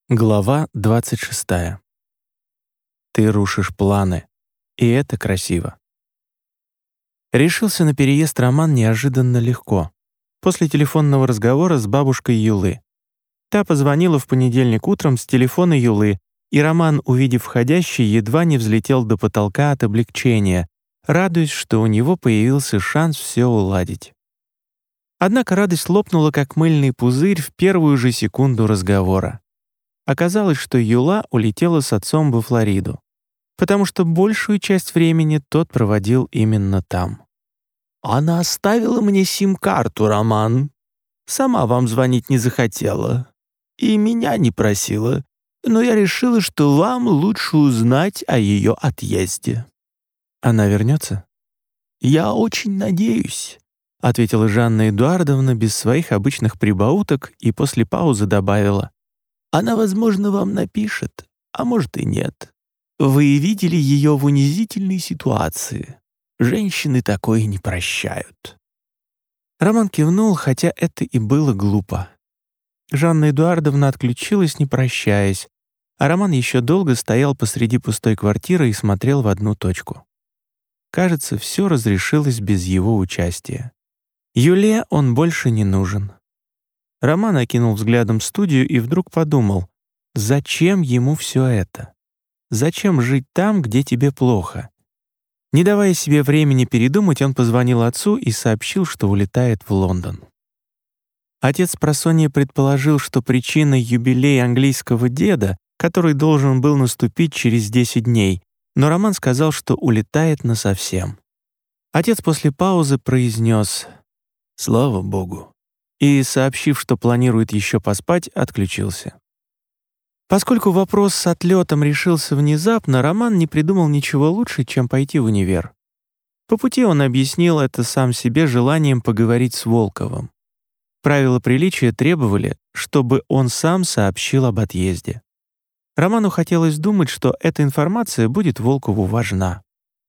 Глава 26. Ты рушишь планы, и это красиво. Решился на переезд Роман неожиданно легко. После телефонного разговора с бабушкой Юлы. Та позвонила в понедельник утром с телефона Юлы, и Роман, увидев входящий, едва не взлетел до потолка от облегчения, радуясь, что у него появился шанс все уладить. Однако радость лопнула, как мыльный пузырь, в первую же секунду разговора. Оказалось, что Юла улетела с отцом во Флориду, потому что большую часть времени тот проводил именно там. «Она оставила мне сим-карту, Роман. Сама вам звонить не захотела. И меня не просила. Но я решила, что вам лучше узнать о ее отъезде». «Она вернется?» «Я очень надеюсь», — ответила Жанна Эдуардовна без своих обычных прибауток и после паузы добавила. «Она, возможно, вам напишет, а может и нет. Вы видели ее в унизительной ситуации. Женщины такое не прощают». Роман кивнул, хотя это и было глупо. Жанна Эдуардовна отключилась, не прощаясь, а Роман еще долго стоял посреди пустой квартиры и смотрел в одну точку. Кажется, все разрешилось без его участия. Юле он больше не нужен. Роман окинул взглядом студию и вдруг подумал, зачем ему все это? Зачем жить там, где тебе плохо? Не давая себе времени передумать, он позвонил отцу и сообщил, что улетает в Лондон. Отец спросонья предположил, что причиной юбилей английского деда, который должен был наступить через 10 дней, но Роман сказал, что улетает насовсем. Отец после паузы произнес «Слава Богу», и, сообщив, что планирует еще поспать, отключился. Поскольку вопрос с отлетом решился внезапно, Роман не придумал ничего лучше, чем пойти в универ. По пути он объяснил это сам себе желанием поговорить с Волковым. Правила приличия требовали, чтобы он сам сообщил об отъезде. Роману хотелось думать, что эта информация будет Волкову важна.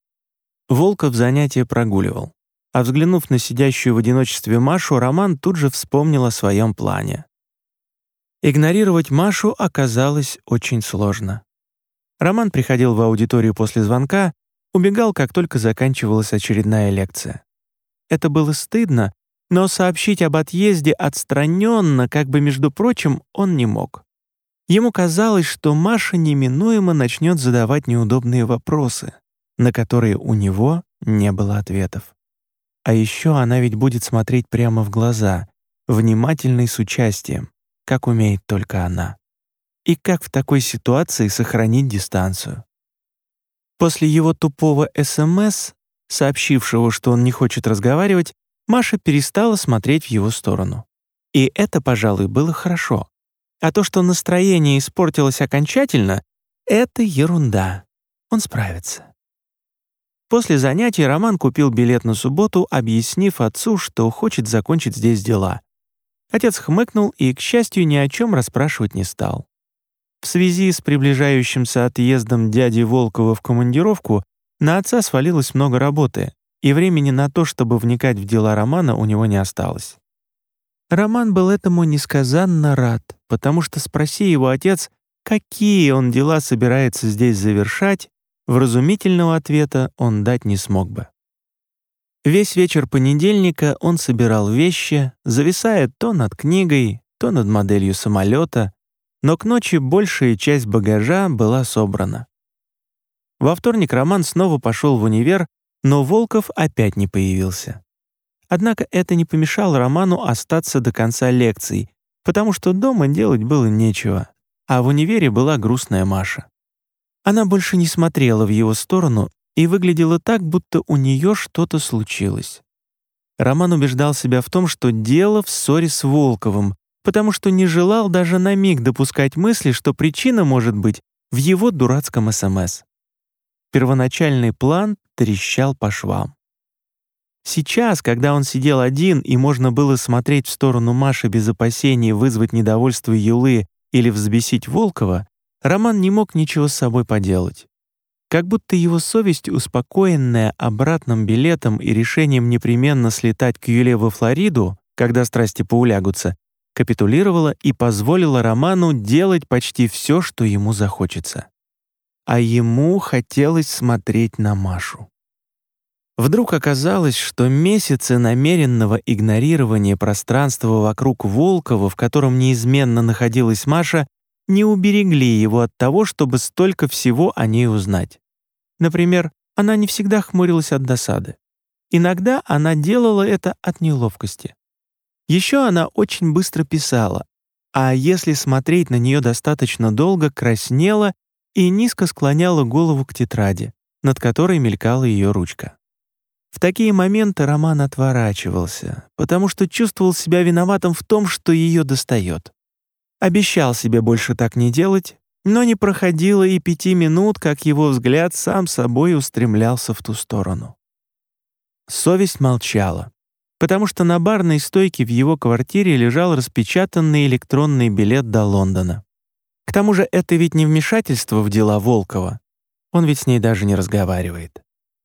Волков занятия прогуливал. А взглянув на сидящую в одиночестве Машу, Роман тут же вспомнил о своем плане. Игнорировать Машу оказалось очень сложно. Роман приходил в аудиторию после звонка, убегал, как только заканчивалась очередная лекция. Это было стыдно, но сообщить об отъезде отстраненно, как бы между прочим, он не мог. Ему казалось, что Маша неминуемо начнет задавать неудобные вопросы, на которые у него не было ответов. А еще она ведь будет смотреть прямо в глаза, внимательно и с участием, как умеет только она. И как в такой ситуации сохранить дистанцию? После его тупого СМС, сообщившего, что он не хочет разговаривать, Маша перестала смотреть в его сторону. И это, пожалуй, было хорошо. А то, что настроение испортилось окончательно, это ерунда. Он справится. После занятий Роман купил билет на субботу, объяснив отцу, что хочет закончить здесь дела. Отец хмыкнул и, к счастью, ни о чем расспрашивать не стал. В связи с приближающимся отъездом дяди Волкова в командировку на отца свалилось много работы, и времени на то, чтобы вникать в дела Романа, у него не осталось. Роман был этому несказанно рад, потому что, спроси его отец, какие он дела собирается здесь завершать, вразумительного ответа он дать не смог бы. Весь вечер понедельника он собирал вещи, зависая то над книгой, то над моделью самолета, но к ночи большая часть багажа была собрана. Во вторник Роман снова пошел в универ, но Волков опять не появился. Однако это не помешало Роману остаться до конца лекций, потому что дома делать было нечего, а в универе была грустная Маша. Она больше не смотрела в его сторону и выглядела так, будто у нее что-то случилось. Роман убеждал себя в том, что дело в ссоре с Волковым, потому что не желал даже на миг допускать мысли, что причина может быть в его дурацком СМС. Первоначальный план трещал по швам. Сейчас, когда он сидел один и можно было смотреть в сторону Маши без опасений вызвать недовольство Юлы или взбесить Волкова, Роман не мог ничего с собой поделать. Как будто его совесть, успокоенная обратным билетом и решением непременно слетать к Юле во Флориду, когда страсти поулягутся, капитулировала и позволила Роману делать почти все, что ему захочется. А ему хотелось смотреть на Машу. Вдруг оказалось, что месяцы намеренного игнорирования пространства вокруг Волкова, в котором неизменно находилась Маша, не уберегли его от того, чтобы столько всего о ней узнать. Например, она не всегда хмурилась от досады. Иногда она делала это от неловкости. Еще она очень быстро писала, а если смотреть на нее достаточно долго, краснела и низко склоняла голову к тетради, над которой мелькала ее ручка. В такие моменты Роман отворачивался, потому что чувствовал себя виноватым в том, что ее достает. Обещал себе больше так не делать, но не проходило и 5 минут, как его взгляд сам собой устремлялся в ту сторону. Совесть молчала, потому что на барной стойке в его квартире лежал распечатанный электронный билет до Лондона. К тому же это ведь не вмешательство в дела Волкова. Он ведь с ней даже не разговаривает.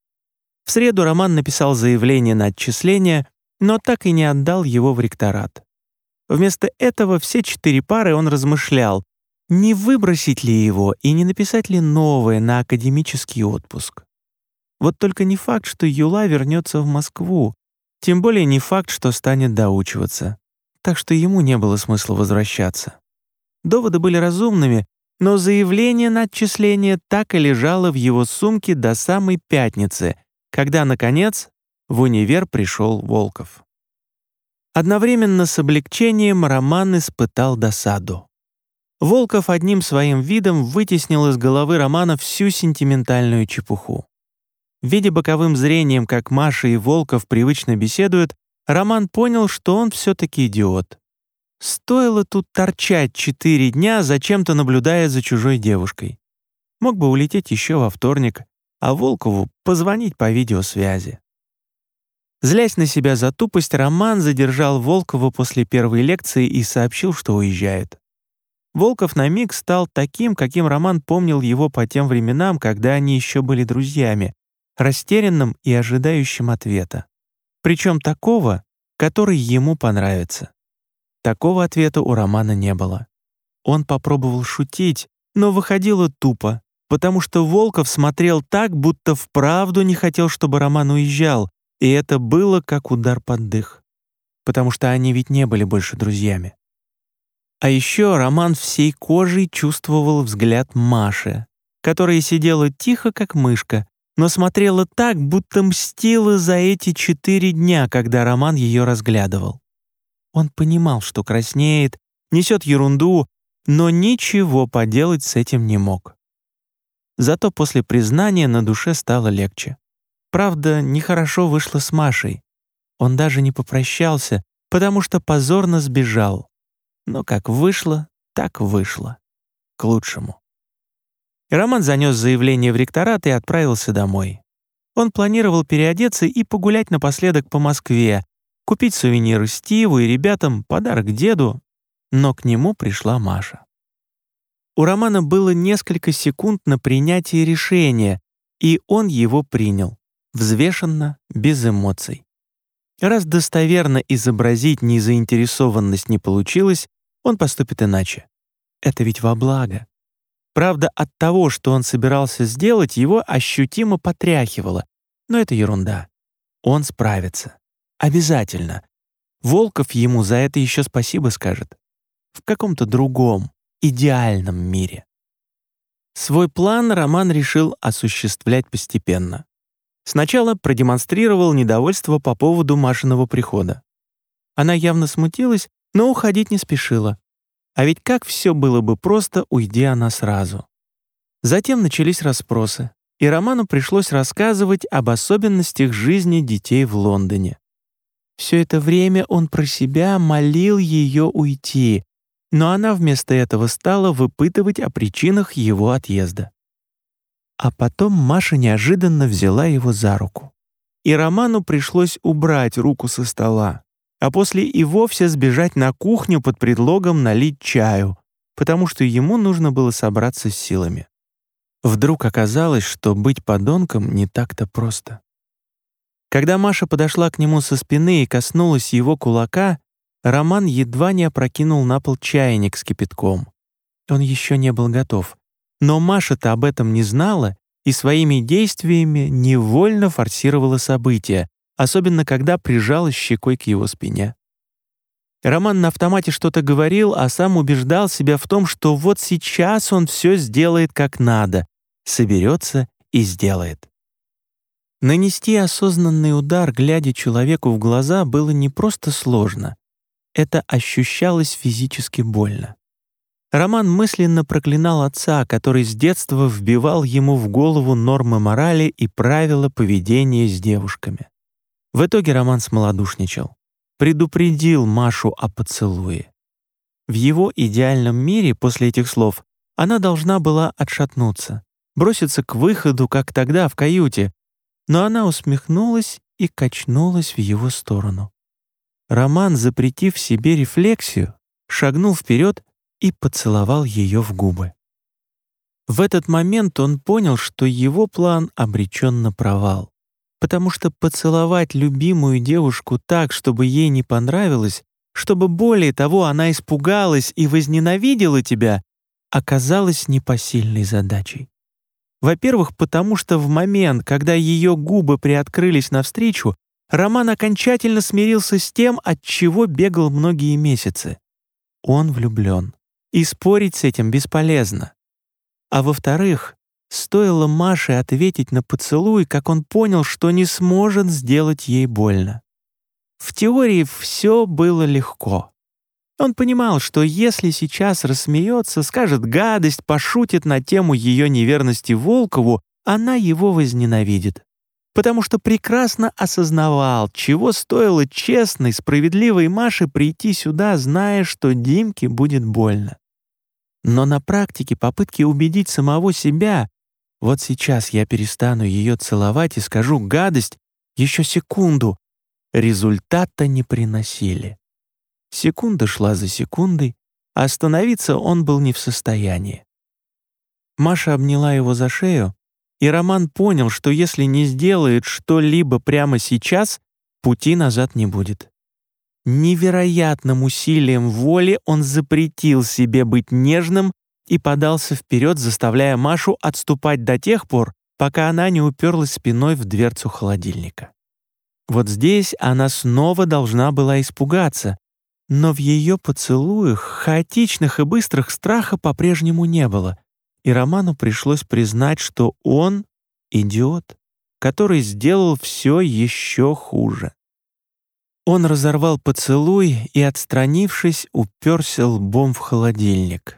В среду Роман написал заявление на отчисление, но так и не отдал его в ректорат. Вместо этого все 4 пары он размышлял, не выбросить ли его и не написать ли новое на академический отпуск. Вот только не факт, что Юла вернется в Москву, тем более не факт, что станет доучиваться. Так что ему не было смысла возвращаться. Доводы были разумными, но заявление на отчисление так и лежало в его сумке до самой пятницы, когда, наконец, в универ пришел Волков. Одновременно с облегчением Роман испытал досаду. Волков одним своим видом вытеснил из головы Романа всю сентиментальную чепуху. Видя боковым зрением, как Маша и Волков привычно беседуют, Роман понял, что он все-таки идиот. Стоило тут торчать 4 дня, зачем-то наблюдая за чужой девушкой. Мог бы улететь еще во вторник, а Волкову позвонить по видеосвязи. Злясь на себя за тупость, Роман задержал Волкова после первой лекции и сообщил, что уезжает. Волков на миг стал таким, каким Роман помнил его по тем временам, когда они еще были друзьями, растерянным и ожидающим ответа. Причем такого, который ему понравится. Такого ответа у Романа не было. Он попробовал шутить, но выходило тупо, потому что Волков смотрел так, будто вправду не хотел, чтобы Роман уезжал, и это было как удар под дых, потому что они ведь не были больше друзьями. А еще Роман всей кожей чувствовал взгляд Маши, которая сидела тихо, как мышка, но смотрела так, будто мстила за эти 4 дня, когда Роман ее разглядывал. Он понимал, что краснеет, несет ерунду, но ничего поделать с этим не мог. Зато после признания на душе стало легче. Правда, нехорошо вышло с Машей. Он даже не попрощался, потому что позорно сбежал. Но как вышло, так вышло. К лучшему. И Роман занес заявление в ректорат и отправился домой. Он планировал переодеться и погулять напоследок по Москве, купить сувениры Стиву и ребятам, подарок деду, но к нему пришла Маша. У Романа было несколько секунд на принятие решения, и он его принял, взвешенно, без эмоций. Раз достоверно изобразить незаинтересованность не получилось, он поступит иначе. Это ведь во благо. Правда, от того, что он собирался сделать, его ощутимо потряхивало, но это ерунда. Он справится. Обязательно. Волков ему за это еще спасибо скажет. В каком-то другом, идеальном мире. Свой план Роман решил осуществлять постепенно. Сначала продемонстрировал недовольство по поводу Машиного прихода. Она явно смутилась, но уходить не спешила. А ведь как все было бы просто, уйди она сразу. Затем начались расспросы, и Роману пришлось рассказывать об особенностях жизни детей в Лондоне. Все это время он про себя молил ее уйти, но она вместо этого стала выпытывать о причинах его отъезда. А потом Маша неожиданно взяла его за руку. И Роману пришлось убрать руку со стола, а после и вовсе сбежать на кухню под предлогом налить чаю, потому что ему нужно было собраться с силами. Вдруг оказалось, что быть подонком не так-то просто. Когда Маша подошла к нему со спины и коснулась его кулака, Роман едва не опрокинул на пол чайник с кипятком. Он еще не был готов. Но Маша-то об этом не знала и своими действиями невольно форсировала события, особенно когда прижалась щекой к его спине. Роман на автомате что-то говорил, а сам убеждал себя в том, что вот сейчас он все сделает как надо, соберется и сделает. Нанести осознанный удар, глядя человеку в глаза, было не просто сложно. Это ощущалось физически больно. Роман мысленно проклинал отца, который с детства вбивал ему в голову нормы морали и правила поведения с девушками. В итоге Роман смолодушничал. Предупредил Машу о поцелуе. В его идеальном мире после этих слов она должна была отшатнуться, броситься к выходу, как тогда в каюте, но она усмехнулась и качнулась в его сторону. Роман, запретив себе рефлексию, шагнул вперед и поцеловал ее в губы. В этот момент он понял, что его план обречен на провал, потому что поцеловать любимую девушку так, чтобы ей не понравилось, чтобы более того она испугалась и возненавидела тебя, оказалось непосильной задачей. Во-первых, потому что в момент, когда ее губы приоткрылись навстречу, Роман окончательно смирился с тем, от чего бегал многие месяцы. Он влюблен, и спорить с этим бесполезно. А во-вторых, стоило Маше ответить на поцелуй, как он понял, что не сможет сделать ей больно. В теории все было легко. Он понимал, что если сейчас рассмеется, скажет гадость, пошутит на тему ее неверности Волкову, она его возненавидит. Потому что прекрасно осознавал, чего стоило честной, справедливой Маше прийти сюда, зная, что Димке будет больно. Но на практике попытки убедить самого себя, вот сейчас я перестану ее целовать и скажу гадость, еще секунду, результата не приносили. Секунда шла за секундой, а остановиться он был не в состоянии. Маша обняла его за шею, и Роман понял, что если не сделает что-либо прямо сейчас, пути назад не будет. Невероятным усилием воли он запретил себе быть нежным и подался вперед, заставляя Машу отступать до тех пор, пока она не уперлась спиной в дверцу холодильника. Вот здесь она снова должна была испугаться, но в ее поцелуях, хаотичных и быстрых, страха по-прежнему не было, и Роману пришлось признать, что он — идиот, который сделал все еще хуже. Он разорвал поцелуй и, отстранившись, уперся лбом в холодильник.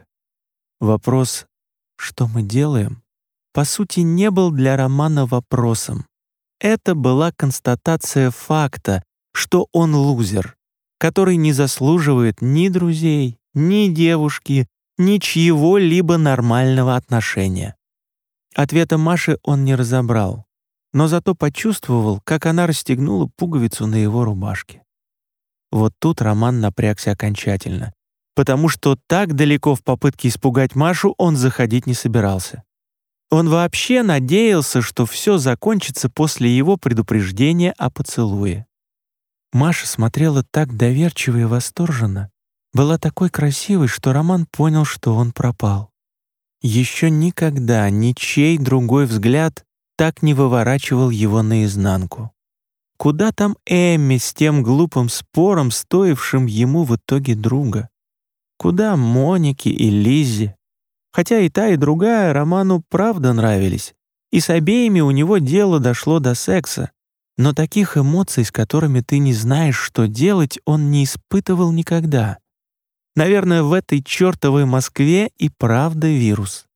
Вопрос «что мы делаем?» по сути не был для Романа вопросом. Это была констатация факта, что он лузер, который не заслуживает ни друзей, ни девушки, ни чьего-либо нормального отношения. Ответа Маши он не разобрал, но зато почувствовал, как она расстегнула пуговицу на его рубашке. Вот тут Роман напрягся окончательно, потому что так далеко в попытке испугать Машу он заходить не собирался. Он вообще надеялся, что все закончится после его предупреждения о поцелуе. Маша смотрела так доверчиво и восторженно, была такой красивой, что Роман понял, что он пропал. Еще никогда ничей другой взгляд так не выворачивал его наизнанку. Куда там Эмми с тем глупым спором, стоившим ему в итоге друга? Куда Монике и Лиззе? Хотя и та, и другая Роману правда нравились, и с обеими у него дело дошло до секса, но таких эмоций, с которыми ты не знаешь, что делать, он не испытывал никогда. Наверное, в этой чертовой Москве и правда вирус.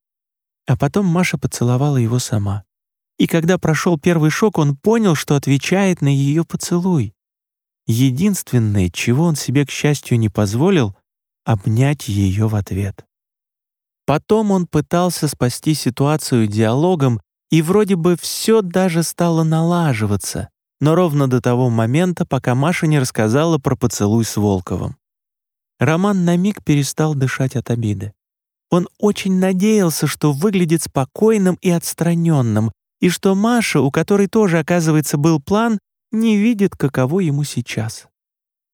А потом Маша поцеловала его сама. И когда прошел первый шок, он понял, что отвечает на ее поцелуй. Единственное, чего он себе, к счастью, не позволил — обнять ее в ответ. Потом он пытался спасти ситуацию диалогом, и вроде бы все даже стало налаживаться, но ровно до того момента, пока Маша не рассказала про поцелуй с Волковым. Роман на миг перестал дышать от обиды. Он очень надеялся, что выглядит спокойным и отстраненным, и что Маша, у которой тоже, оказывается, был план, не видит, каково ему сейчас.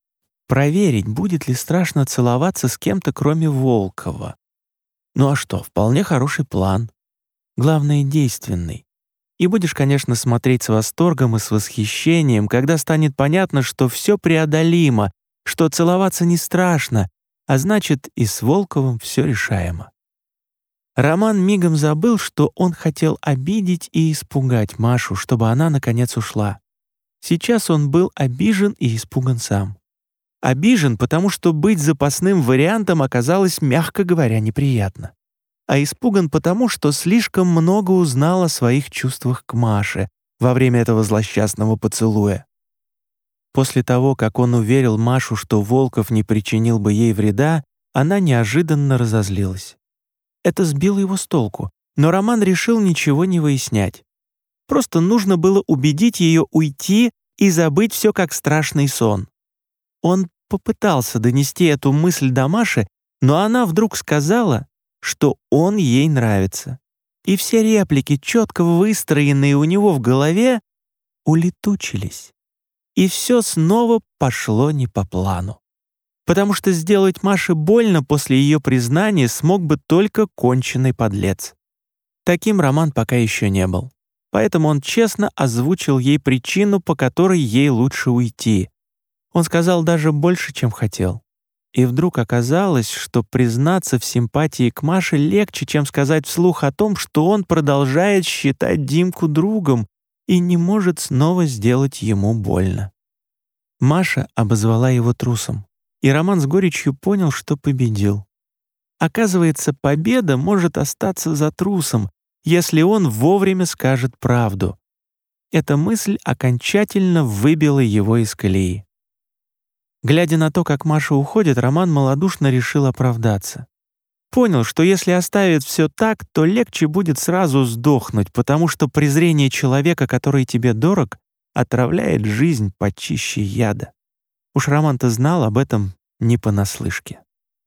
проверить, будет ли страшно целоваться с кем-то, кроме Волкова. Ну а что, вполне хороший план. Главное, действенный. И будешь, конечно, смотреть с восторгом и с восхищением, когда станет понятно, что все преодолимо, что целоваться не страшно, а значит, и с Волковым все решаемо. Роман мигом забыл, что он хотел обидеть и испугать Машу, чтобы она, наконец, ушла. Сейчас он был обижен и испуган сам. Обижен, потому что быть запасным вариантом оказалось, мягко говоря, неприятно. А испуган потому, что слишком много узнал о своих чувствах к Маше во время этого злосчастного поцелуя. После того, как он уверил Машу, что Волков не причинил бы ей вреда, она неожиданно разозлилась. Это сбило его с толку, но Роман решил ничего не выяснять. Просто нужно было убедить ее уйти и забыть все как страшный сон. Он попытался донести эту мысль до Маши, но она вдруг сказала, что он ей нравится. И все реплики, четко выстроенные у него в голове, улетучились. И все снова пошло не по плану. Потому что сделать Маше больно после ее признания смог бы только конченый подлец. Таким Роман пока еще не был. Поэтому он честно озвучил ей причину, по которой ей лучше уйти. Он сказал даже больше, чем хотел. И вдруг оказалось, что признаться в симпатии к Маше легче, чем сказать вслух о том, что он продолжает считать Димку другом и не может снова сделать ему больно. Маша обозвала его трусом, и Роман с горечью понял, что победил. Оказывается, победа может остаться за трусом, если он вовремя скажет правду. Эта мысль окончательно выбила его из колеи. Глядя на то, как Маша уходит, Роман малодушно решил оправдаться. Понял, что если оставит все так, то легче будет сразу сдохнуть, потому что презрение человека, который тебе дорог, отравляет жизнь почище яда. Уж Роман-то знал об этом не понаслышке.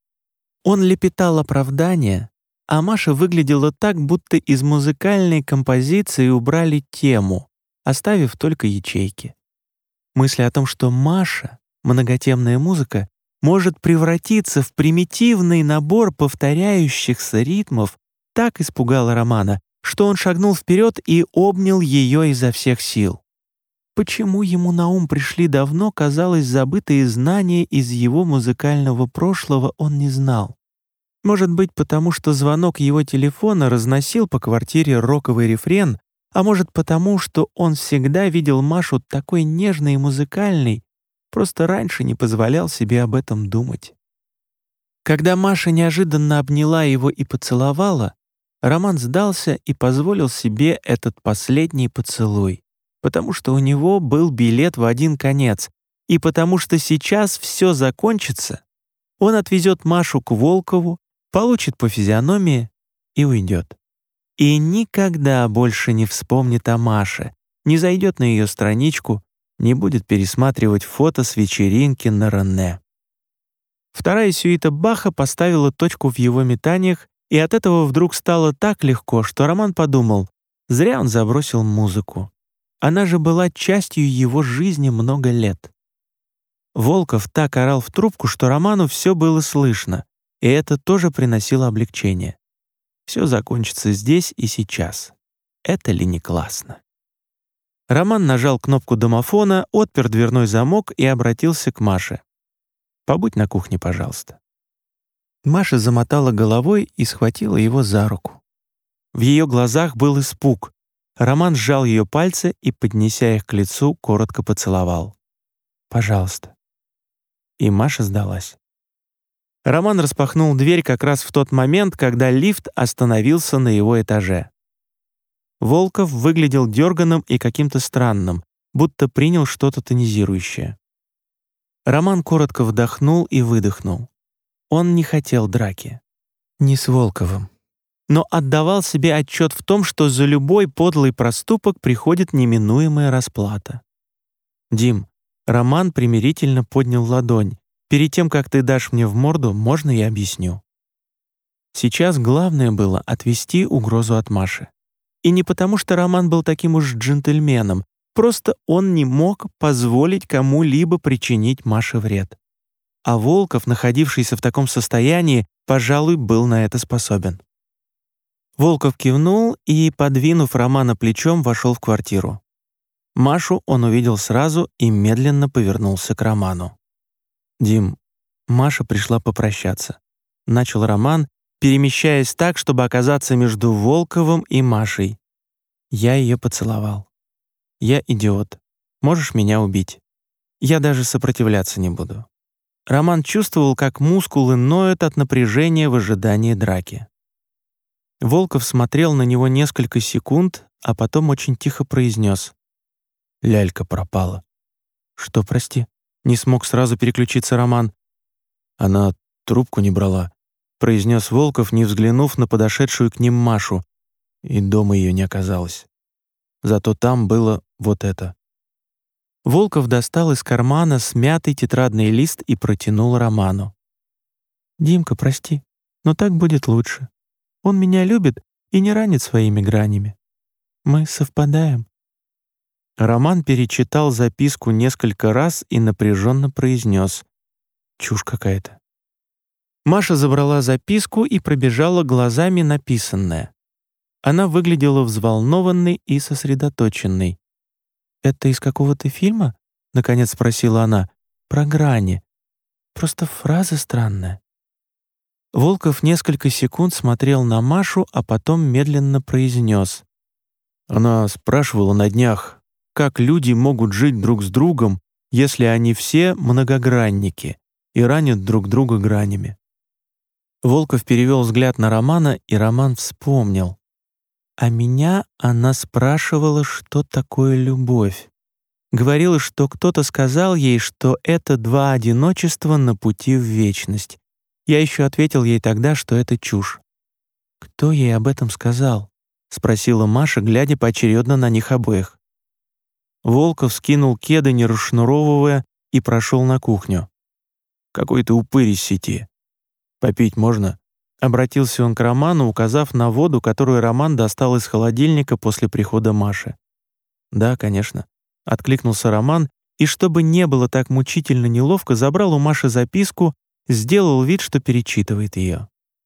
Он лепетал оправдания, а Маша выглядела так, будто из музыкальной композиции убрали тему, оставив только ячейки. Мысль о том, что Маша, многотемная музыка, может превратиться в примитивный набор повторяющихся ритмов, так испугала Романа, что он шагнул вперед и обнял ее изо всех сил. Почему ему на ум пришли давно, казалось, забытые знания из его музыкального прошлого, он не знал. Может быть, потому что звонок его телефона разносил по квартире роковый рефрен, а может потому, что он всегда видел Машу такой нежной и музыкальной, просто раньше не позволял себе об этом думать. Когда Маша неожиданно обняла его и поцеловала, Роман сдался и позволил себе этот последний поцелуй, потому что у него был билет в один конец, и потому что сейчас все закончится, он отвезет Машу к Волкову, получит по физиономии и уйдет. И никогда больше не вспомнит о Маше, не зайдет на ее страничку, не будет пересматривать фото с вечеринки на Рене. Вторая сюита Баха поставила точку в его метаниях, и от этого вдруг стало так легко, что Роман подумал, зря он забросил музыку. Она же была частью его жизни много лет. Волков так орал в трубку, что Роману все было слышно, и это тоже приносило облегчение. Все закончится здесь и сейчас. Это ли не классно? Роман нажал кнопку домофона, отпер дверной замок и обратился к Маше. «Побудь на кухне, пожалуйста». Маша замотала головой и схватила его за руку. В ее глазах был испуг. Роман сжал ее пальцы и, поднеся их к лицу, коротко поцеловал. «Пожалуйста». И Маша сдалась. Роман распахнул дверь как раз в тот момент, когда лифт остановился на его этаже. Волков выглядел дерганым и каким-то странным, будто принял что-то тонизирующее. Роман коротко вдохнул и выдохнул. Он не хотел драки. Не с Волковым. Но отдавал себе отчет в том, что за любой подлый проступок приходит неминуемая расплата. «Дим», — Роман примирительно поднял ладонь, «перед тем, как ты дашь мне в морду, можно я объясню?» Сейчас главное было отвести угрозу от Маши. И не потому, что Роман был таким уж джентльменом, просто он не мог позволить кому-либо причинить Маше вред. а Волков, находившийся в таком состоянии, пожалуй, был на это способен. Волков кивнул и, подвинув Романа плечом, вошел в квартиру. Машу он увидел сразу и медленно повернулся к Роману. «Дим, Маша пришла попрощаться», — начал Роман, перемещаясь так, чтобы оказаться между Волковым и Машей. Я ее поцеловал. Я идиот. Можешь меня убить. Я даже сопротивляться не буду. Роман чувствовал, как мускулы ноют от напряжения в ожидании драки. Волков смотрел на него несколько секунд, а потом очень тихо произнес: «Лялька пропала». «Что, прости?» — не смог сразу переключиться Роман. «Она трубку не брала», — произнес Волков, не взглянув на подошедшую к ним Машу, и дома ее не оказалось. Зато там было вот это. Волков достал из кармана смятый тетрадный лист и протянул Роману. «Димка, прости, но так будет лучше. Он меня любит и не ранит своими гранями. Мы совпадаем». Роман перечитал записку несколько раз и напряженно произнес: «Чушь какая-то». Маша забрала записку и пробежала глазами написанное. Она выглядела взволнованной и сосредоточенной. «Это из какого-то фильма?» — наконец спросила она. «Про грани. Просто фраза странная». Волков несколько секунд смотрел на Машу, а потом медленно произнес: «Она спрашивала на днях, как люди могут жить друг с другом, если они все многогранники и ранят друг друга гранями». Волков перевел взгляд на Романа, и Роман вспомнил. «А меня она спрашивала, что такое любовь. Говорила, что кто-то сказал ей, что это два одиночества на пути в вечность. Я еще ответил ей тогда, что это чушь». «Кто ей об этом сказал?» — спросила Маша, глядя поочередно на них обоих. Волков скинул кеды, не расшнуровывая, и прошел на кухню. «Какой-то упырь из сети. Попить можно?» Обратился он к Роману, указав на воду, которую Роман достал из холодильника после прихода Маши. «Да, конечно», — откликнулся Роман, и, чтобы не было так мучительно неловко, забрал у Маши записку, сделал вид, что перечитывает ее.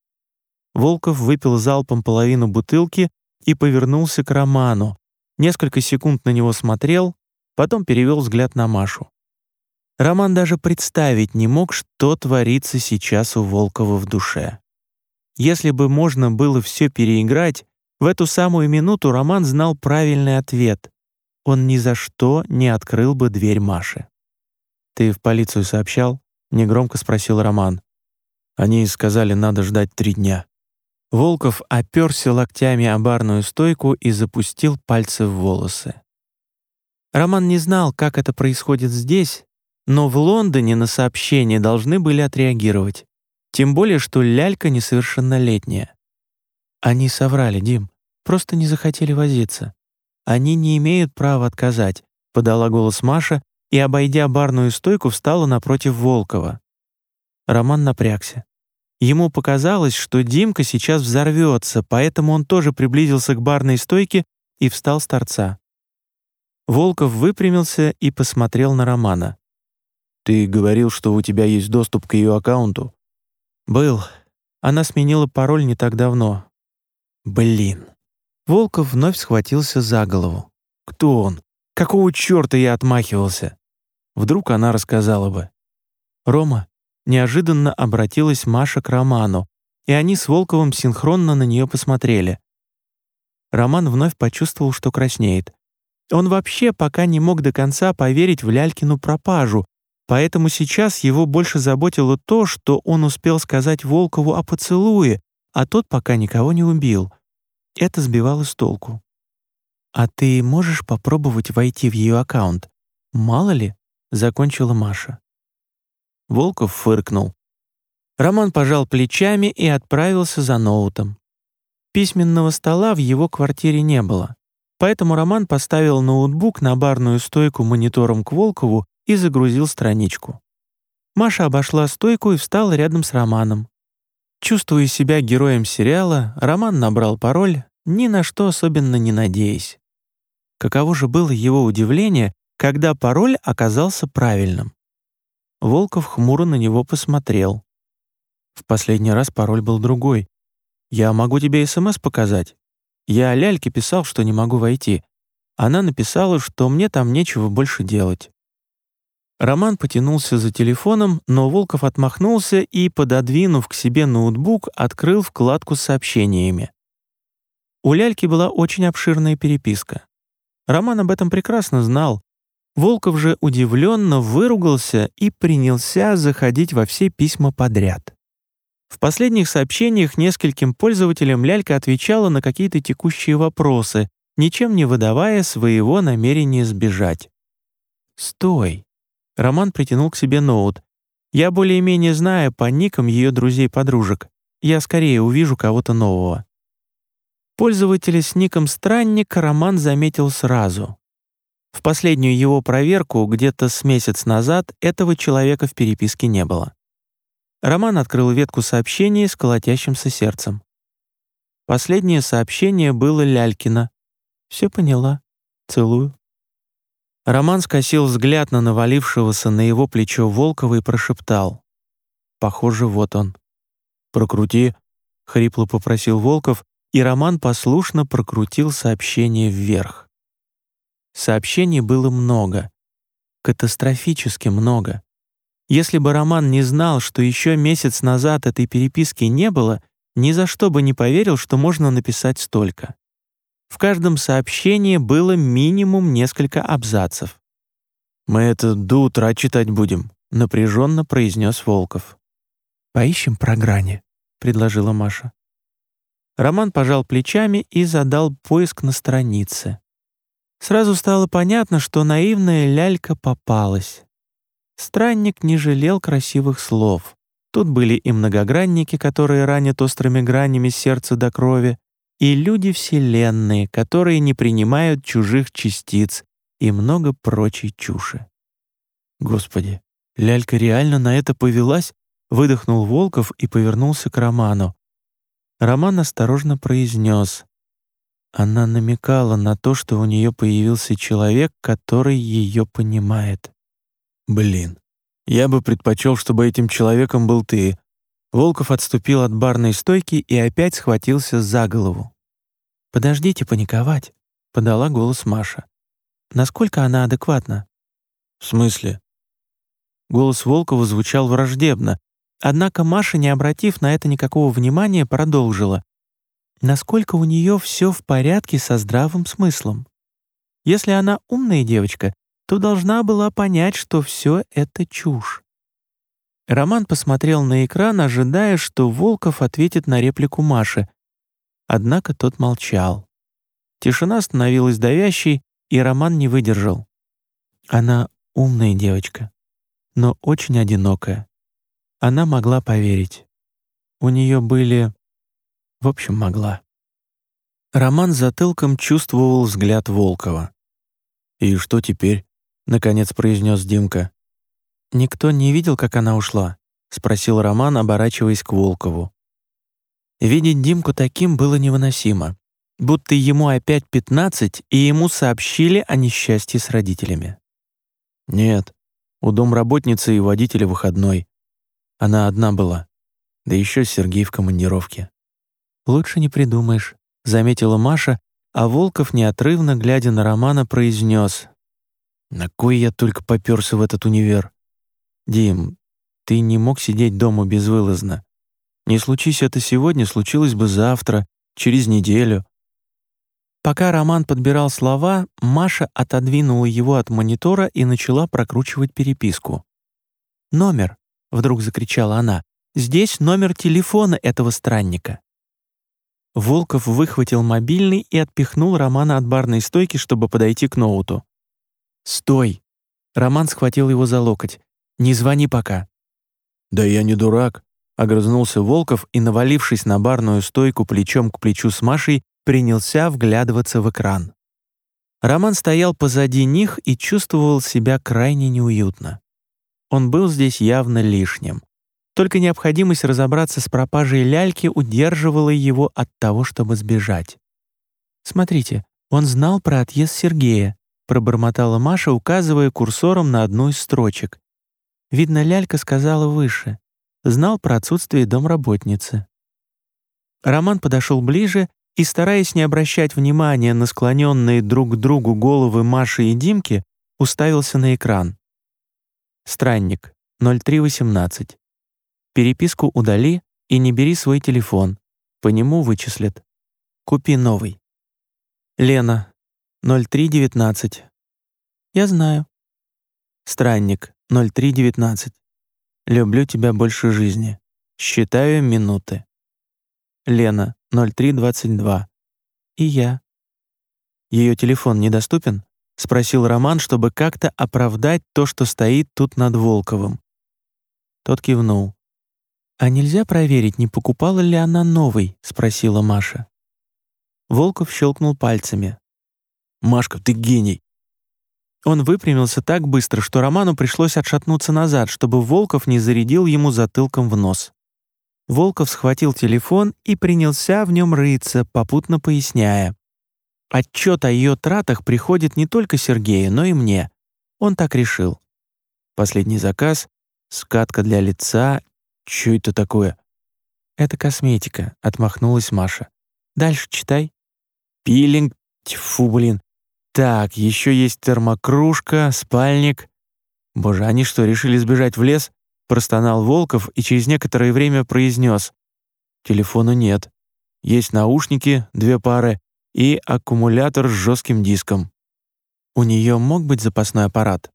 Волков выпил залпом половину бутылки и повернулся к Роману. Несколько секунд на него смотрел, потом перевел взгляд на Машу. Роман даже представить не мог, что творится сейчас у Волкова в душе. Если бы можно было все переиграть, в эту самую минуту Роман знал правильный ответ. Он ни за что не открыл бы дверь Маше. «Ты в полицию сообщал?» — негромко спросил Роман. «Они сказали, надо ждать 3 дня». Волков оперся локтями о барную стойку и запустил пальцы в волосы. Роман не знал, как это происходит здесь, но в Лондоне на сообщение должны были отреагировать. Тем более, что лялька несовершеннолетняя. «Они соврали, Дим, просто не захотели возиться. Они не имеют права отказать», — подала голос Маша и, обойдя барную стойку, встала напротив Волкова. Роман напрягся. Ему показалось, что Димка сейчас взорвется, поэтому он тоже приблизился к барной стойке и встал с торца. Волков выпрямился и посмотрел на Романа. «Ты говорил, что у тебя есть доступ к ее аккаунту?» «Был. Она сменила пароль не так давно». «Блин». Волков вновь схватился за голову. «Кто он? Какого чёрта я отмахивался?» Вдруг она рассказала бы. «Рома», неожиданно обратилась Маша к Роману, и они с Волковым синхронно на нее посмотрели. Роман вновь почувствовал, что краснеет. Он вообще пока не мог до конца поверить в Лялькину пропажу, поэтому сейчас его больше заботило то, что он успел сказать Волкову о поцелуе, а тот пока никого не убил. Это сбивало с толку. «А ты можешь попробовать войти в ее аккаунт? Мало ли», — закончила Маша. Волков фыркнул. Роман пожал плечами и отправился за ноутом. Письменного стола в его квартире не было, поэтому Роман поставил ноутбук на барную стойку монитором к Волкову и загрузил страничку. Маша обошла стойку и встала рядом с Романом. Чувствуя себя героем сериала, Роман набрал пароль, ни на что особенно не надеясь. Каково же было его удивление, когда пароль оказался правильным. Волков хмуро на него посмотрел. «В последний раз пароль был другой. Я могу тебе СМС показать. Я Ляльке писал, что не могу войти. Она написала, что мне там нечего больше делать». Роман потянулся за телефоном, но Волков отмахнулся и, пододвинув к себе ноутбук, открыл вкладку с сообщениями. У Ляльки была очень обширная переписка. Роман об этом прекрасно знал. Волков же удивленно выругался и принялся заходить во все письма подряд. В последних сообщениях нескольким пользователям Лялька отвечала на какие-то текущие вопросы, ничем не выдавая своего намерения сбежать. «Стой!» Роман притянул к себе ноут. «Я более-менее знаю по никам ее друзей-подружек. Я скорее увижу кого-то нового». Пользователя с ником «Странник» Роман заметил сразу. В последнюю его проверку, где-то с месяц назад, этого человека в переписке не было. Роман открыл ветку сообщений с колотящимся сердцем. Последнее сообщение было Лялькино. «Все поняла. Целую». Роман скосил взгляд на навалившегося на его плечо Волкова и прошептал. «Похоже, вот он». «Прокрути», — хрипло попросил Волков, и Роман послушно прокрутил сообщение вверх. Сообщений было много. Катастрофически много. Если бы Роман не знал, что еще месяц назад этой переписки не было, ни за что бы не поверил, что можно написать столько. В каждом сообщении было минимум несколько абзацев. «Мы это до утра читать будем», — напряженно произнес Волков. «Поищем про грани», — предложила Маша. Роман пожал плечами и задал поиск на странице. Сразу стало понятно, что наивная Лялька попалась. Странник не жалел красивых слов. Тут были и многогранники, которые ранят острыми гранями сердца до крови, и люди вселенные, которые не принимают чужих частиц, и много прочей чуши. «Господи, Лялька реально на это повелась?» — выдохнул Волков и повернулся к Роману. Роман осторожно произнес. Она намекала на то, что у нее появился человек, который ее понимает. «Блин, я бы предпочел, чтобы этим человеком был ты». Волков отступил от барной стойки и опять схватился за голову. «Подождите паниковать», — подала голос Маша. «Насколько она адекватна?» «В смысле?» Голос Волкова звучал враждебно, однако Маша, не обратив на это никакого внимания, продолжила. «Насколько у нее все в порядке со здравым смыслом? Если она умная девочка, то должна была понять, что все это чушь». Роман посмотрел на экран, ожидая, что Волков ответит на реплику Маши. Однако тот молчал. Тишина становилась давящей, и Роман не выдержал. Она умная девочка, но очень одинокая. Она могла поверить. У нее были... В общем, могла. Роман затылком чувствовал взгляд Волкова. «И что теперь?» — наконец произнес Димка. «Никто не видел, как она ушла?» — спросил Роман, оборачиваясь к Волкову. Видеть Димку таким было невыносимо. Будто ему опять 15, и ему сообщили о несчастье с родителями. «Нет, у домработницы и водителя выходной. Она одна была. Да еще Сергей в командировке». «Лучше не придумаешь», — заметила Маша, а Волков, неотрывно глядя на Романа, произнес. «На кой я только попёрся в этот универ? Дим, ты не мог сидеть дома безвылазно. Не случись это сегодня, случилось бы завтра, через неделю». Пока Роман подбирал слова, Маша отодвинула его от монитора и начала прокручивать переписку. «Номер!» — вдруг закричала она. «Здесь номер телефона этого странника». Волков выхватил мобильный и отпихнул Романа от барной стойки, чтобы подойти к ноуту. «Стой!» — Роман схватил его за локоть. «Не звони пока». «Да я не дурак», — огрызнулся Волков и, навалившись на барную стойку плечом к плечу с Машей, принялся вглядываться в экран. Роман стоял позади них и чувствовал себя крайне неуютно. Он был здесь явно лишним. Только необходимость разобраться с пропажей Ляльки удерживала его от того, чтобы сбежать. «Смотрите, он знал про отъезд Сергея», — пробормотала Маша, указывая курсором на одну из строчек. Видно, лялька сказала выше. Знал про отсутствие домработницы. Роман подошел ближе и, стараясь не обращать внимания на склоненные друг к другу головы Маши и Димки, уставился на экран. Странник, 0318. Переписку удали и не бери свой телефон. По нему вычислят. Купи новый. Лена, 0319. Я знаю. Странник, 0319. Люблю тебя больше жизни. Считаю минуты. Лена, 0322. И я. Ее телефон недоступен? Спросил Роман, чтобы как-то оправдать то, что стоит тут над Волковым. Тот кивнул. «А нельзя проверить, не покупала ли она новый?» — спросила Маша. Волков щелкнул пальцами. «Машка, ты гений!» Он выпрямился так быстро, что Роману пришлось отшатнуться назад, чтобы Волков не зарядил ему затылком в нос. Волков схватил телефон и принялся в нем рыться, попутно поясняя. Отчет о ее тратах приходит не только Сергею, но и мне. Он так решил. Последний заказ, скатка для лица. Чё это такое? Это косметика, отмахнулась Маша. Дальше читай. Пилинг, тьфу, блин. Так, еще есть термокружка, спальник. Боже, они что, решили сбежать в лес? Простонал Волков и через некоторое время произнес. Телефона нет. Есть наушники, 2 пары, и аккумулятор с жестким диском. У нее мог быть запасной аппарат?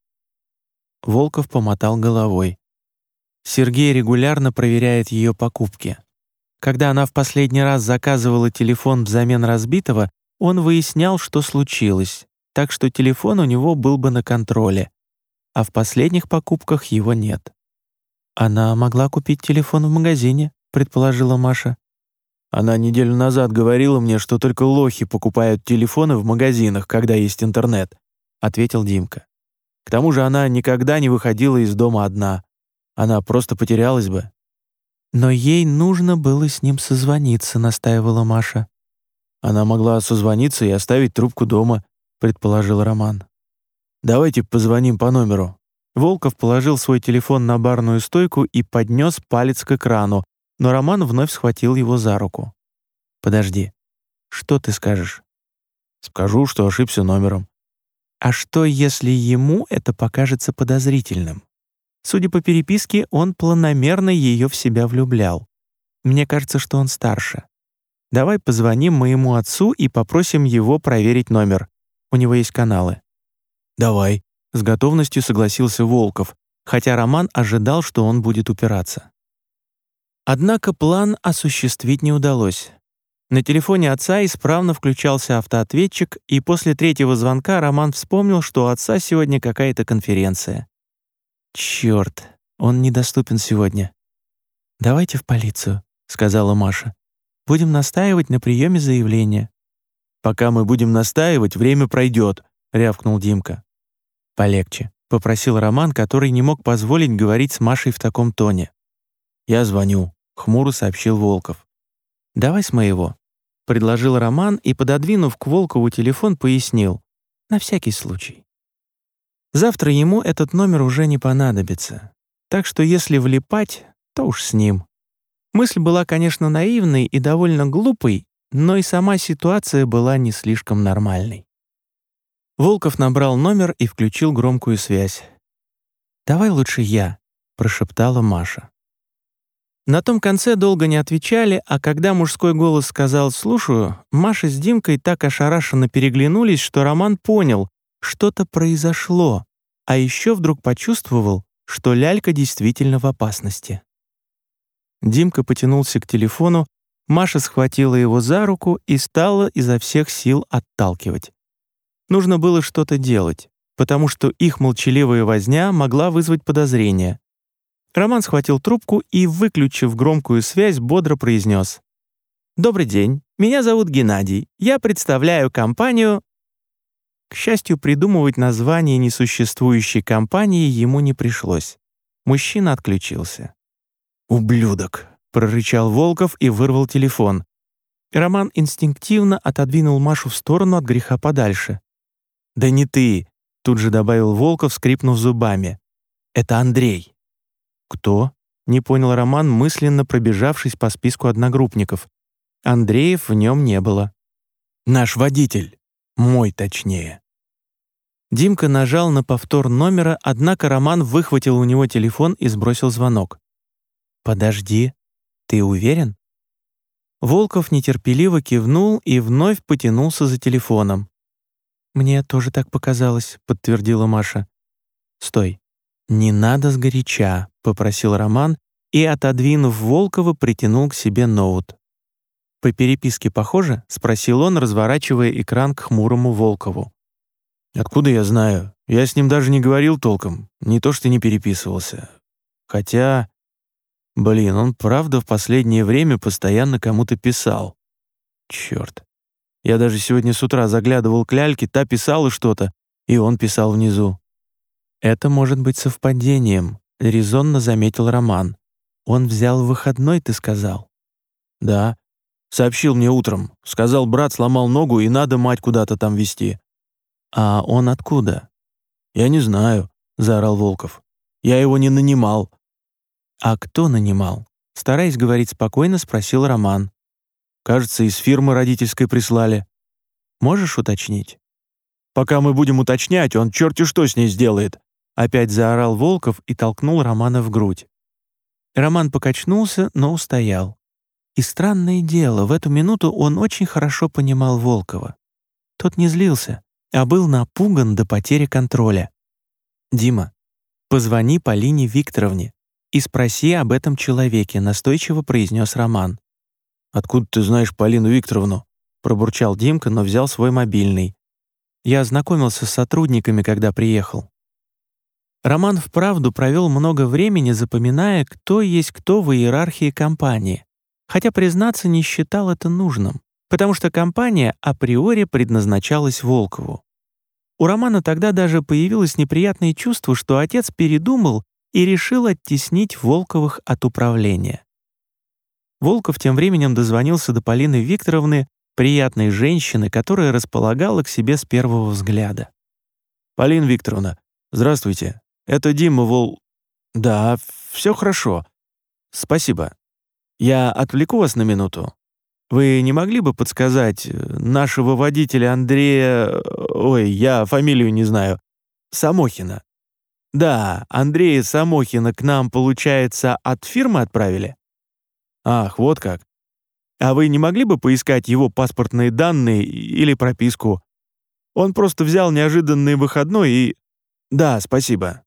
Волков помотал головой. Сергей регулярно проверяет ее покупки. Когда она в последний раз заказывала телефон взамен разбитого, он выяснял, что случилось, так что телефон у него был бы на контроле, а в последних покупках его нет. «Она могла купить телефон в магазине», — предположила Маша. «Она неделю назад говорила мне, что только лохи покупают телефоны в магазинах, когда есть интернет», — ответил Димка. «К тому же она никогда не выходила из дома одна. Она просто потерялась бы». «Но ей нужно было с ним созвониться», — настаивала Маша. «Она могла созвониться и оставить трубку дома», — предположил Роман. «Давайте позвоним по номеру». Волков положил свой телефон на барную стойку и поднес палец к экрану, но Роман вновь схватил его за руку. «Подожди. Что ты скажешь?» «Скажу, что ошибся номером». «А что, если ему это покажется подозрительным? Судя по переписке, он планомерно ее в себя влюблял. Мне кажется, что он старше. Давай позвоним моему отцу и попросим его проверить номер. У него есть каналы». «Давай», — с готовностью согласился Волков, хотя Роман ожидал, что он будет упираться. Однако план осуществить не удалось. На телефоне отца исправно включался автоответчик, и после 3-го звонка Роман вспомнил, что у отца сегодня какая-то конференция. «Чёрт, он недоступен сегодня». «Давайте в полицию», — сказала Маша. «Будем настаивать на приеме заявления». «Пока мы будем настаивать, время пройдет», — рявкнул Димка. «Полегче», — попросил Роман, который не мог позволить говорить с Машей в таком тоне. «Я звоню», — хмуро сообщил Волков. «Давай с моего», — предложил Роман и, пододвинув к Волкову телефон, пояснил. «На всякий случай. Завтра ему этот номер уже не понадобится, так что если влипать, то уж с ним». Мысль была, конечно, наивной и довольно глупой, но и сама ситуация была не слишком нормальной. Волков набрал номер и включил громкую связь. «Давай лучше я», — прошептала Маша. На том конце долго не отвечали, а когда мужской голос сказал «слушаю», Маша с Димкой так ошарашенно переглянулись, что Роман понял, что-то произошло, а еще вдруг почувствовал, что лялька действительно в опасности. Димка потянулся к телефону, Маша схватила его за руку и стала изо всех сил отталкивать. Нужно было что-то делать, потому что их молчаливая возня могла вызвать подозрения. Роман схватил трубку и, выключив громкую связь, бодро произнес: «Добрый день, меня зовут Геннадий, я представляю компанию...» К счастью, придумывать название несуществующей компании ему не пришлось. Мужчина отключился. «Ублюдок!» — прорычал Волков и вырвал телефон. Роман инстинктивно отодвинул Машу в сторону от греха подальше. «Да не ты!» — тут же добавил Волков, скрипнув зубами. «Это Андрей. «Кто?» — не понял Роман, мысленно пробежавшись по списку одногруппников. Андреев в нем не было. «Наш водитель. Мой, точнее». Димка нажал на повтор номера, однако Роман выхватил у него телефон и сбросил звонок. «Подожди, ты уверен?» Волков нетерпеливо кивнул и вновь потянулся за телефоном. «Мне тоже так показалось», — подтвердила Маша. «Стой, не надо сгоряча», — попросил Роман и, отодвинув Волкова, притянул к себе ноут. «По переписке похоже?» — спросил он, разворачивая экран к хмурому Волкову. «Откуда я знаю? Я с ним даже не говорил толком, не то что не переписывался. Хотя, блин, он правда в последнее время постоянно кому-то писал. Черт. Я даже сегодня с утра заглядывал к Ляльке, та писала что-то, и он писал внизу». «Это может быть совпадением», — резонно заметил Роман. «Он взял выходной, ты сказал?» «Да. Сообщил мне утром. Сказал, брат сломал ногу, и надо мать куда-то там везти». «А он откуда?» «Я не знаю», — заорал Волков. «Я его не нанимал». «А кто нанимал?» Стараясь говорить спокойно, спросил Роман. «Кажется, из фирмы родительской прислали». «Можешь уточнить?» «Пока мы будем уточнять, он черти что с ней сделает». Опять заорал Волков и толкнул Романа в грудь. Роман покачнулся, но устоял. И странное дело, в эту минуту он очень хорошо понимал Волкова. Тот не злился, а был напуган до потери контроля. «Дима, позвони Полине Викторовне и спроси об этом человеке», настойчиво произнес Роман. «Откуда ты знаешь Полину Викторовну?» пробурчал Димка, но взял свой мобильный. «Я ознакомился с сотрудниками, когда приехал». Роман вправду провел много времени, запоминая, кто есть кто в иерархии компании, хотя, признаться, не считал это нужным, потому что компания априори предназначалась Волкову. У Романа тогда даже появилось неприятное чувство, что отец передумал и решил оттеснить Волковых от управления. Волков тем временем дозвонился до Полины Викторовны, приятной женщины, которая располагала к себе с первого взгляда. «Полина Викторовна, здравствуйте. Это Дима Да, все хорошо. Спасибо. Я отвлеку вас на минуту. Вы не могли бы подсказать нашего водителя Андрея... Ой, я фамилию не знаю. Самохина. Да, Андрея Самохина к нам, получается, от фирмы отправили? Ах, вот как. А вы не могли бы поискать его паспортные данные или прописку? Он просто взял неожиданный выходной и... Да, спасибо».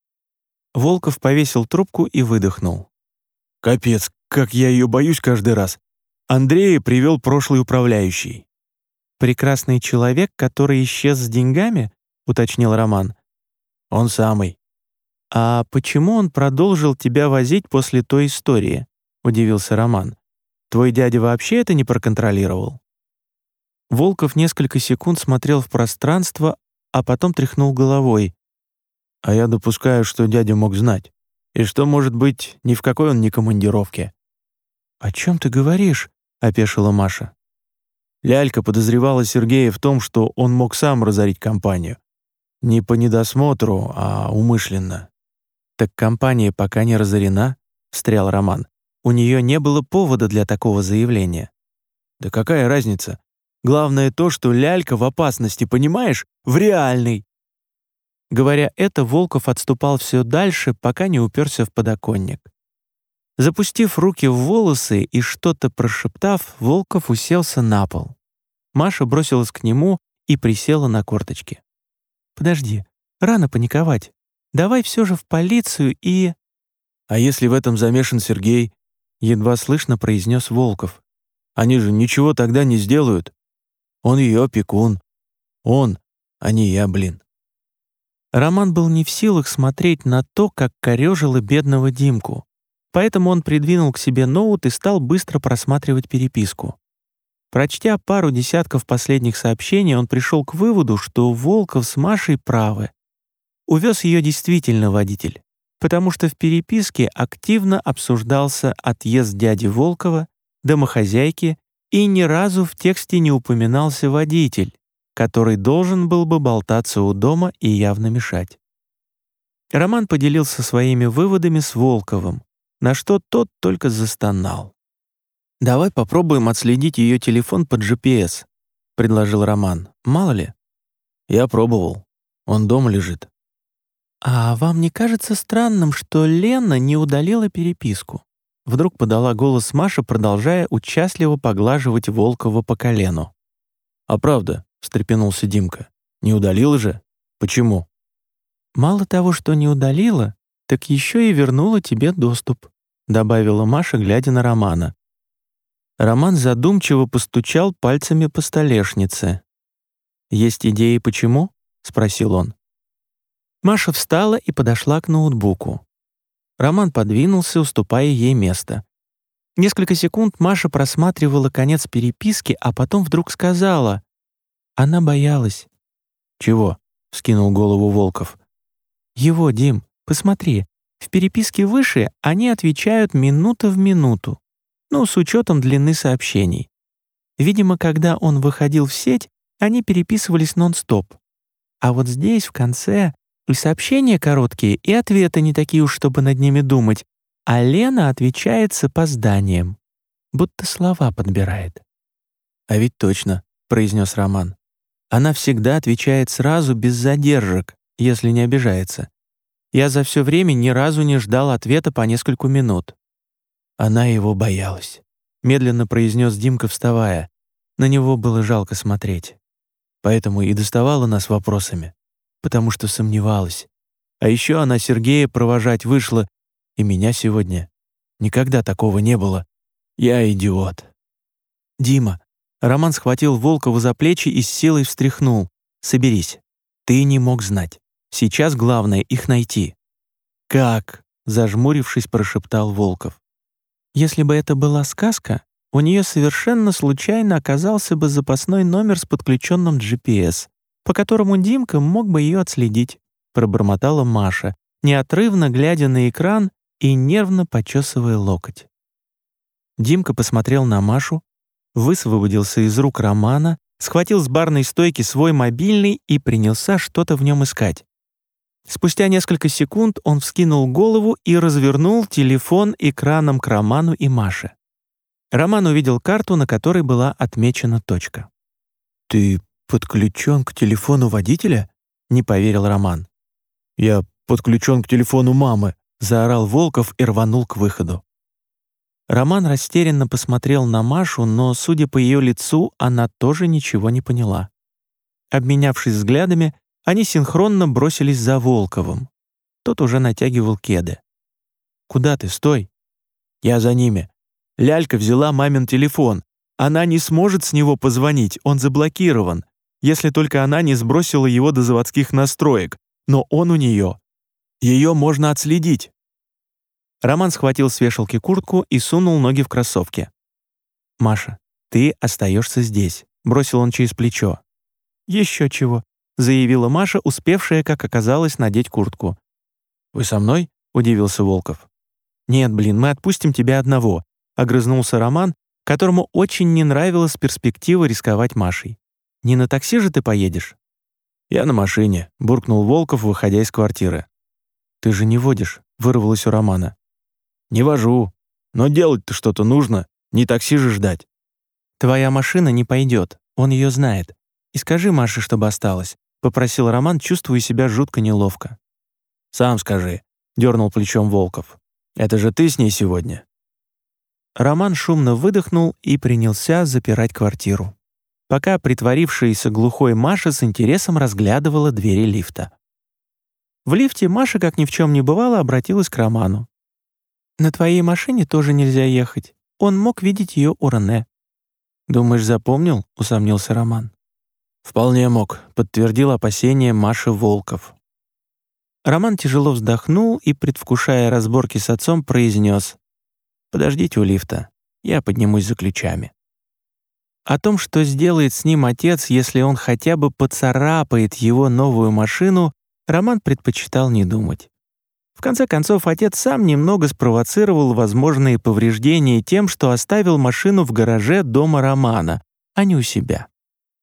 Волков повесил трубку и выдохнул. «Капец, как я ее боюсь каждый раз. Андрея привел прошлый управляющий». «Прекрасный человек, который исчез с деньгами?» — уточнил Роман. «Он самый». «А почему он продолжил тебя возить после той истории?» — удивился Роман. «Твой дядя вообще это не проконтролировал?» Волков несколько секунд смотрел в пространство, а потом тряхнул головой. «А я допускаю, что дядя мог знать. И что, может быть, ни в какой он не командировке». «О чем ты говоришь?» — опешила Маша. Лялька подозревала Сергея в том, что он мог сам разорить компанию. Не по недосмотру, а умышленно. «Так компания пока не разорена?» — встрял Роман. «У нее не было повода для такого заявления». «Да какая разница? Главное то, что Лялька в опасности, понимаешь? В реальной». Говоря это, Волков отступал все дальше, пока не уперся в подоконник. Запустив руки в волосы и что-то прошептав, Волков уселся на пол. Маша бросилась к нему и присела на корточки. «Подожди, рано паниковать. Давай все же в полицию и...» «А если в этом замешан Сергей?» — едва слышно произнес Волков. «Они же ничего тогда не сделают. Он ее опекун. Он, а не я, блин». Роман был не в силах смотреть на то, как корёжило бедного Димку, поэтому он придвинул к себе ноут и стал быстро просматривать переписку. Прочтя пару десятков последних сообщений, он пришел к выводу, что Волков с Машей правы. Увез ее действительно водитель, потому что в переписке активно обсуждался отъезд дяди Волкова, домохозяйки, и ни разу в тексте не упоминался водитель, который должен был бы болтаться у дома и явно мешать. Роман поделился своими выводами с Волковым, на что тот только застонал. «Давай попробуем отследить ее телефон по GPS», — предложил Роман. «Мало ли». Я пробовал. Он дома лежит. «А вам не кажется странным, что Лена не удалила переписку?» Вдруг подала голос Маша, продолжая участливо поглаживать Волкова по колену. «А правда», — встрепенулся Димка. «Не удалила же? Почему?» «Мало того, что не удалила, так еще и вернула тебе доступ», — добавила Маша, глядя на Романа. Роман задумчиво постучал пальцами по столешнице. «Есть идеи, почему?» — спросил он. Маша встала и подошла к ноутбуку. Роман подвинулся, уступая ей место. Несколько секунд Маша просматривала конец переписки, а потом вдруг сказала. Она боялась. «Чего?» — вскинул голову Волков. «Его, Дим, посмотри. В переписке выше они отвечают минута в минуту. Ну, с учетом длины сообщений. Видимо, когда он выходил в сеть, они переписывались нон-стоп. А вот здесь, в конце, и сообщения короткие, и ответы не такие уж, чтобы над ними думать, а Лена отвечает с опозданием, будто слова подбирает». «А ведь точно», — произнес Роман. «Она всегда отвечает сразу, без задержек, если не обижается. Я за все время ни разу не ждал ответа по нескольку минут». «Она его боялась», — медленно произнес Димка, вставая. На него было жалко смотреть. «Поэтому и доставала нас вопросами, потому что сомневалась. А еще она Сергея провожать вышла, и меня сегодня. Никогда такого не было. Я идиот». «Дима», — Роман схватил Волкова за плечи и с силой встряхнул. «Соберись. Ты не мог знать. Сейчас главное их найти». «Как?» — зажмурившись, прошептал Волков. «Если бы это была сказка, у нее совершенно случайно оказался бы запасной номер с подключенным GPS, по которому Димка мог бы ее отследить», — пробормотала Маша, неотрывно глядя на экран и нервно почесывая локоть. Димка посмотрел на Машу, высвободился из рук Романа, схватил с барной стойки свой мобильный и принялся что-то в нем искать. Спустя несколько секунд он вскинул голову и развернул телефон экраном к Роману и Маше. Роман увидел карту, на которой была отмечена точка. «Ты подключен к телефону водителя?» — не поверил Роман. «Я подключен к телефону мамы», — заорал Волков и рванул к выходу. Роман растерянно посмотрел на Машу, но, судя по ее лицу, она тоже ничего не поняла. Обменявшись взглядами, они синхронно бросились за Волковым. Тот уже натягивал кеды. «Куда ты? Стой!» «Я за ними. Лялька взяла мамин телефон. Она не сможет с него позвонить, он заблокирован, если только она не сбросила его до заводских настроек, но он у нее. Ее можно отследить». Роман схватил с вешалки куртку и сунул ноги в кроссовки. «Маша, ты остаешься здесь», — бросил он через плечо. «Еще чего», — заявила Маша, успевшая, как оказалось, надеть куртку. «Вы со мной?» — удивился Волков. «Нет, блин, мы отпустим тебя одного», — огрызнулся Роман, которому очень не нравилась перспектива рисковать Машей. «Не на такси же ты поедешь?» «Я на машине», — буркнул Волков, выходя из квартиры. «Ты же не водишь», — вырвалось у Романа. «Не вожу. Но делать-то что-то нужно. Не такси же ждать». «Твоя машина не пойдет, он ее знает. И скажи Маше, чтобы осталась», — попросил Роман, чувствуя себя жутко неловко. «Сам скажи», — дернул плечом Волков. «Это же ты с ней сегодня». Роман шумно выдохнул и принялся запирать квартиру, пока притворившаяся глухой Маша с интересом разглядывала двери лифта. В лифте Маша, как ни в чем не бывало, обратилась к Роману. «На твоей машине тоже нельзя ехать. Он мог видеть ее у Рене». «Думаешь, запомнил?» — усомнился Роман. «Вполне мог», — подтвердил опасение Маши Волков. Роман тяжело вздохнул и, предвкушая разборки с отцом, произнес: «Подождите у лифта, я поднимусь за ключами». О том, что сделает с ним отец, если он хотя бы поцарапает его новую машину, Роман предпочитал не думать. В конце концов, отец сам немного спровоцировал возможные повреждения тем, что оставил машину в гараже дома Романа, а не у себя.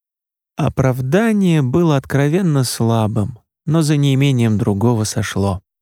Оправдание было откровенно слабым, но за неимением другого сошло.